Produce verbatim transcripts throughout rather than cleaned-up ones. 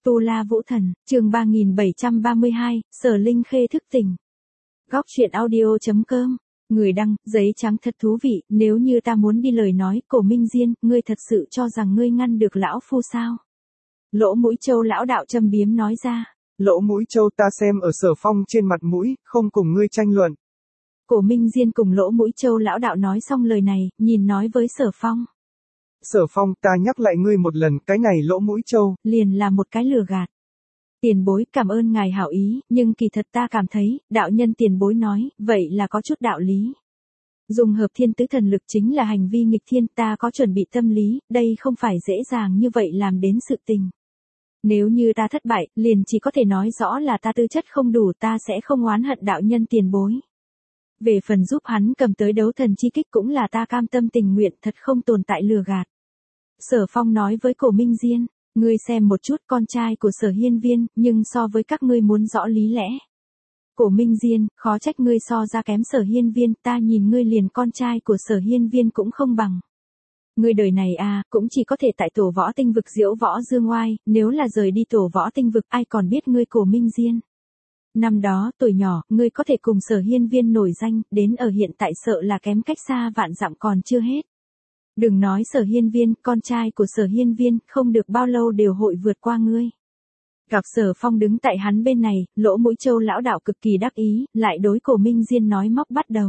Tu La Vũ Thần, chương ba nghìn bảy trăm ba mươi hai, Sở Linh Khê thức tỉnh. Góc truyện audio chấm com. Người đăng, giấy trắng thật thú vị, nếu như ta muốn đi lời nói, Cổ Minh Diên, ngươi thật sự cho rằng ngươi ngăn được lão phu sao? Lỗ Mũi Châu lão đạo châm biếm nói ra. Lỗ Mũi Châu ta xem ở Sở Phong trên mặt mũi, không cùng ngươi tranh luận. Cổ Minh Diên cùng Lỗ Mũi Châu lão đạo nói xong lời này, nhìn nói với Sở Phong. Sở Phong, ta nhắc lại ngươi một lần, cái này Lỗ Mũi Châu liền là một cái lừa gạt. Tiền bối cảm ơn ngài hảo ý, nhưng kỳ thật ta cảm thấy, đạo nhân tiền bối nói, vậy là có chút đạo lý. Dùng hợp thiên tứ thần lực chính là hành vi nghịch thiên, ta có chuẩn bị tâm lý, đây không phải dễ dàng như vậy làm đến sự tình. Nếu như ta thất bại, liền chỉ có thể nói rõ là ta tư chất không đủ, ta sẽ không oán hận đạo nhân tiền bối. Về phần giúp hắn cầm tới đấu thần chi kích cũng là ta cam tâm tình nguyện, thật không tồn tại lừa gạt. Sở Phong nói với Cổ Minh Diên, ngươi xem một chút con trai của Sở Hiên Viên, nhưng so với các ngươi muốn rõ lý lẽ. Cổ Minh Diên, khó trách ngươi so ra kém Sở Hiên Viên, ta nhìn ngươi liền con trai của Sở Hiên Viên cũng không bằng. Ngươi đời này à, cũng chỉ có thể tại tổ võ tinh vực diễu võ dương oai, nếu là rời đi tổ võ tinh vực ai còn biết ngươi Cổ Minh Diên. Năm đó, tuổi nhỏ, ngươi có thể cùng Sở Hiên Viên nổi danh, đến ở hiện tại sợ là kém cách xa vạn dặm còn chưa hết. Đừng nói Sở Hiên Viên, con trai của Sở Hiên Viên, không được bao lâu đều hội vượt qua ngươi. Gặp Sở Phong đứng tại hắn bên này, Lỗ Mũi Châu lão đạo cực kỳ đắc ý, lại đối Cổ Minh Diên nói móc bắt đầu.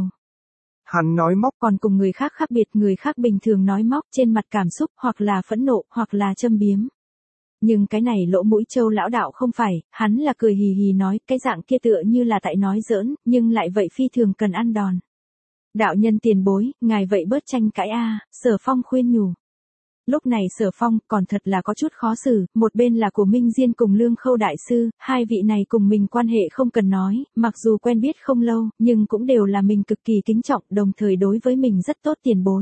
Hắn nói móc còn cùng người khác khác biệt, người khác bình thường nói móc trên mặt cảm xúc, hoặc là phẫn nộ, hoặc là châm biếm. Nhưng cái này Lỗ Mũi Châu lão đạo không phải, hắn là cười hì hì nói, cái dạng kia tựa như là tại nói giỡn, nhưng lại vậy phi thường cần ăn đòn. Đạo nhân tiền bối, ngài vậy bớt tranh cãi a, Sở Phong khuyên nhủ. Lúc này Sở Phong còn thật là có chút khó xử, một bên là của Minh Diên cùng Lương Khâu đại sư, hai vị này cùng mình quan hệ không cần nói, mặc dù quen biết không lâu, nhưng cũng đều là mình cực kỳ kính trọng, đồng thời đối với mình rất tốt tiền bối.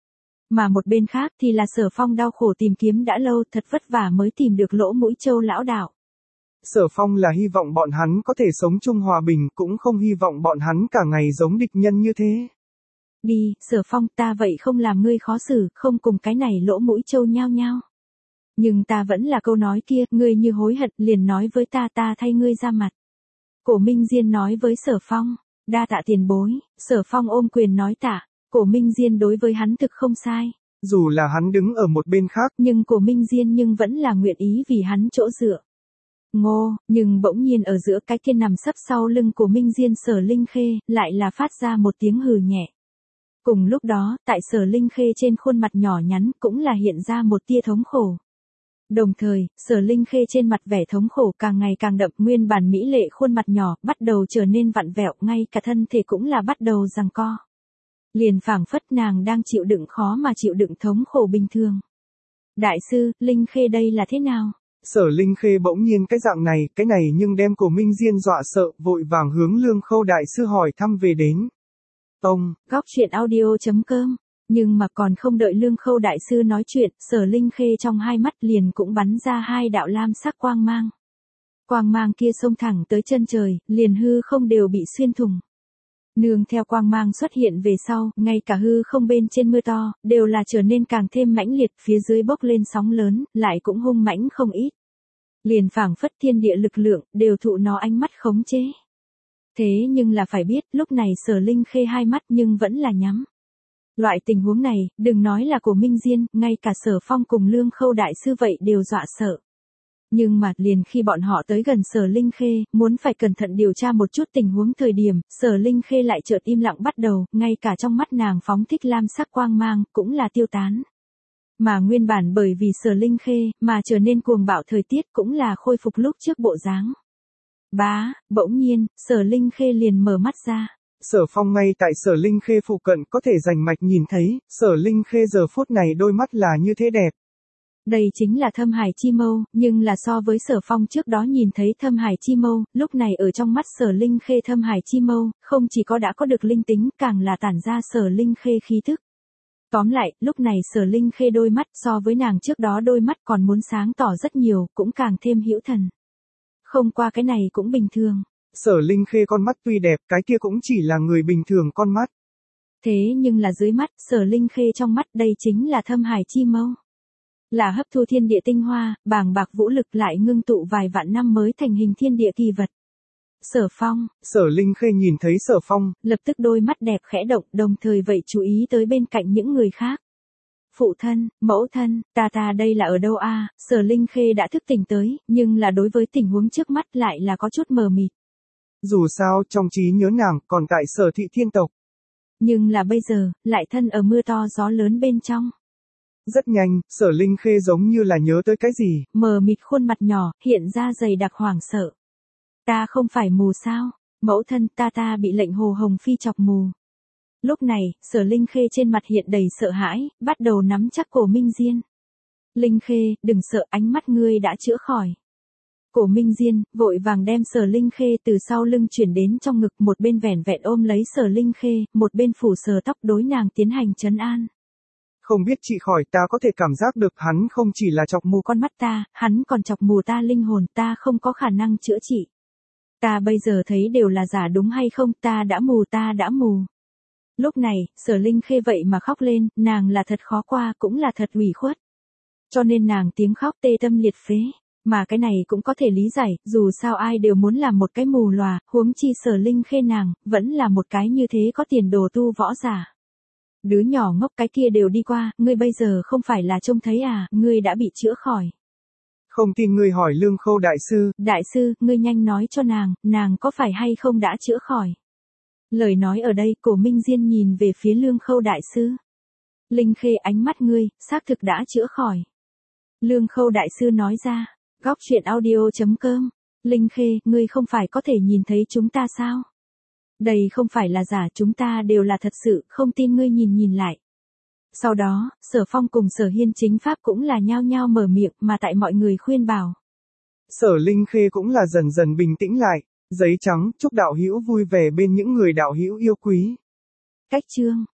Mà một bên khác thì là Sở Phong đau khổ tìm kiếm đã lâu, thật vất vả mới tìm được Lỗ Mũi Châu lão đạo. Sở Phong là hy vọng bọn hắn có thể sống chung hòa bình, cũng không hy vọng bọn hắn cả ngày giống địch nhân như thế. Đi, Sở Phong, ta vậy không làm ngươi khó xử, không cùng cái này Lỗ Mũi Châu nhao nhao. Nhưng ta vẫn là câu nói kia, ngươi như hối hận, liền nói với ta, ta thay ngươi ra mặt. Cổ Minh Diên nói với Sở Phong, đa tạ tiền bối, Sở Phong ôm quyền nói tạ, Cổ Minh Diên đối với hắn thực không sai. Dù là hắn đứng ở một bên khác, nhưng Cổ Minh Diên nhưng vẫn là nguyện ý vì hắn chỗ dựa. Ngô, nhưng bỗng nhiên ở giữa cái kia nằm sấp sau lưng Cổ Minh Diên Sở Linh Khê, lại là phát ra một tiếng hừ nhẹ. Cùng lúc đó, tại Sở Linh Khê trên khuôn mặt nhỏ nhắn cũng là hiện ra một tia thống khổ. Đồng thời, Sở Linh Khê trên mặt vẻ thống khổ càng ngày càng đậm, nguyên bản mỹ lệ khuôn mặt nhỏ bắt đầu trở nên vặn vẹo, ngay cả thân thể cũng là bắt đầu giằng co. Liền phảng phất nàng đang chịu đựng khó mà chịu đựng thống khổ bình thường. Đại sư, Linh Khê đây là thế nào? Sở Linh Khê bỗng nhiên cái dạng này, cái này nhưng đem Cổ Minh Diên dọa sợ, vội vàng hướng Lương Khâu đại sư hỏi thăm về đến. Tông, góc truyện audio chấm com. Nhưng mà còn không đợi Lương Khâu đại sư nói chuyện, Sở Linh Khê trong hai mắt liền cũng bắn ra hai đạo lam sắc quang mang. Quang mang kia xông thẳng tới chân trời, liền hư không đều bị xuyên thủng. Nương theo quang mang xuất hiện về sau, ngay cả hư không bên trên mưa to, đều là trở nên càng thêm mãnh liệt, phía dưới bốc lên sóng lớn, lại cũng hung mãnh không ít. Liền phảng phất thiên địa lực lượng, đều thụ nó ánh mắt khống chế. Thế nhưng là phải biết, lúc này Sở Linh Khê hai mắt nhưng vẫn là nhắm. Loại tình huống này, đừng nói là của Minh Diên, ngay cả Sở Phong cùng Lương Khâu đại sư vậy đều dọa sợ. Nhưng mà, liền khi bọn họ tới gần Sở Linh Khê, muốn phải cẩn thận điều tra một chút tình huống thời điểm, Sở Linh Khê lại chợt im lặng bắt đầu, ngay cả trong mắt nàng phóng thích lam sắc quang mang, cũng là tiêu tán. Mà nguyên bản bởi vì Sở Linh Khê, mà trở nên cuồng bạo thời tiết cũng là khôi phục lúc trước bộ dáng. Bá, bỗng nhiên, Sở Linh Khê liền mở mắt ra. Sở Phong ngay tại Sở Linh Khê phụ cận có thể rành mạch nhìn thấy, Sở Linh Khê giờ phút này đôi mắt là như thế đẹp. Đây chính là Thâm Hải Chi Mâu, nhưng là so với Sở Phong trước đó nhìn thấy Thâm Hải Chi Mâu, lúc này ở trong mắt Sở Linh Khê Thâm Hải Chi Mâu, không chỉ có đã có được linh tính, càng là tản ra Sở Linh Khê khí thức. Tóm lại, lúc này Sở Linh Khê đôi mắt so với nàng trước đó đôi mắt còn muốn sáng tỏ rất nhiều, cũng càng thêm hữu thần. Không qua cái này cũng bình thường. Sở Linh Khê con mắt tuy đẹp, cái kia cũng chỉ là người bình thường con mắt. Thế nhưng là dưới mắt, Sở Linh Khê trong mắt đây chính là Thâm Hải Chi Mâu. Là hấp thu thiên địa tinh hoa, bàng bạc vũ lực lại ngưng tụ vài vạn năm mới thành hình thiên địa kỳ vật. Sở Phong. Sở Linh Khê nhìn thấy Sở Phong, lập tức đôi mắt đẹp khẽ động, đồng thời vậy chú ý tới bên cạnh những người khác. Phụ thân, mẫu thân, ta ta đây là ở đâu a? Sở Linh Khê đã thức tỉnh tới, nhưng là đối với tình huống trước mắt lại là có chút mờ mịt. Dù sao, trong trí nhớ nàng, còn tại Sở Thị Thiên tộc. Nhưng là bây giờ, lại thân ở mưa to gió lớn bên trong. Rất nhanh, Sở Linh Khê giống như là nhớ tới cái gì. Mờ mịt khuôn mặt nhỏ, hiện ra dày đặc hoảng sợ. Ta không phải mù sao? Mẫu thân, ta ta bị lệnh Hồ Hồng Phi chọc mù. Lúc này, Sở Linh Khê trên mặt hiện đầy sợ hãi, bắt đầu nắm chắc cổ Minh Diên. Linh Khê, đừng sợ, ánh mắt ngươi đã chữa khỏi. Cổ Minh Diên, vội vàng đem Sở Linh Khê từ sau lưng chuyển đến trong ngực, một bên vẻn vẹn ôm lấy Sở Linh Khê, một bên phủ sờ tóc đối nàng tiến hành trấn an. Không biết trị khỏi, ta có thể cảm giác được hắn không chỉ là chọc mù con mắt ta, hắn còn chọc mù ta linh hồn, ta không có khả năng chữa trị. Ta bây giờ thấy đều là giả đúng hay không, ta đã mù ta đã mù. Lúc này, Sở Linh Khê vậy mà khóc lên, nàng là thật khó qua, cũng là thật ủy khuất. Cho nên nàng tiếng khóc tê tâm liệt phế. Mà cái này cũng có thể lý giải, dù sao ai đều muốn làm một cái mù lòa, huống chi Sở Linh Khê nàng, vẫn là một cái như thế có tiền đồ tu võ giả. Đứa nhỏ ngốc cái kia đều đi qua, ngươi bây giờ không phải là trông thấy à, ngươi đã bị chữa khỏi. Không tin ngươi hỏi Lương Khâu đại sư. Đại sư, ngươi nhanh nói cho nàng, nàng có phải hay không đã chữa khỏi. Lời nói ở đây, Cổ Minh Diên nhìn về phía Lương Khâu đại sư. Linh Khê, ánh mắt ngươi, xác thực đã chữa khỏi. Lương Khâu đại sư nói ra. Góc truyện audio chấm com. Linh Khê, ngươi không phải có thể nhìn thấy chúng ta sao? Đây không phải là giả, chúng ta đều là thật sự, không tin ngươi nhìn nhìn lại. Sau đó, Sở Phong cùng Sở Hiên chính pháp cũng là nhao nhao mở miệng, mà tại mọi người khuyên bảo. Sở Linh Khê cũng là dần dần bình tĩnh lại, giấy trắng, chúc đạo hữu vui vẻ bên những người đạo hữu yêu quý. Cách chương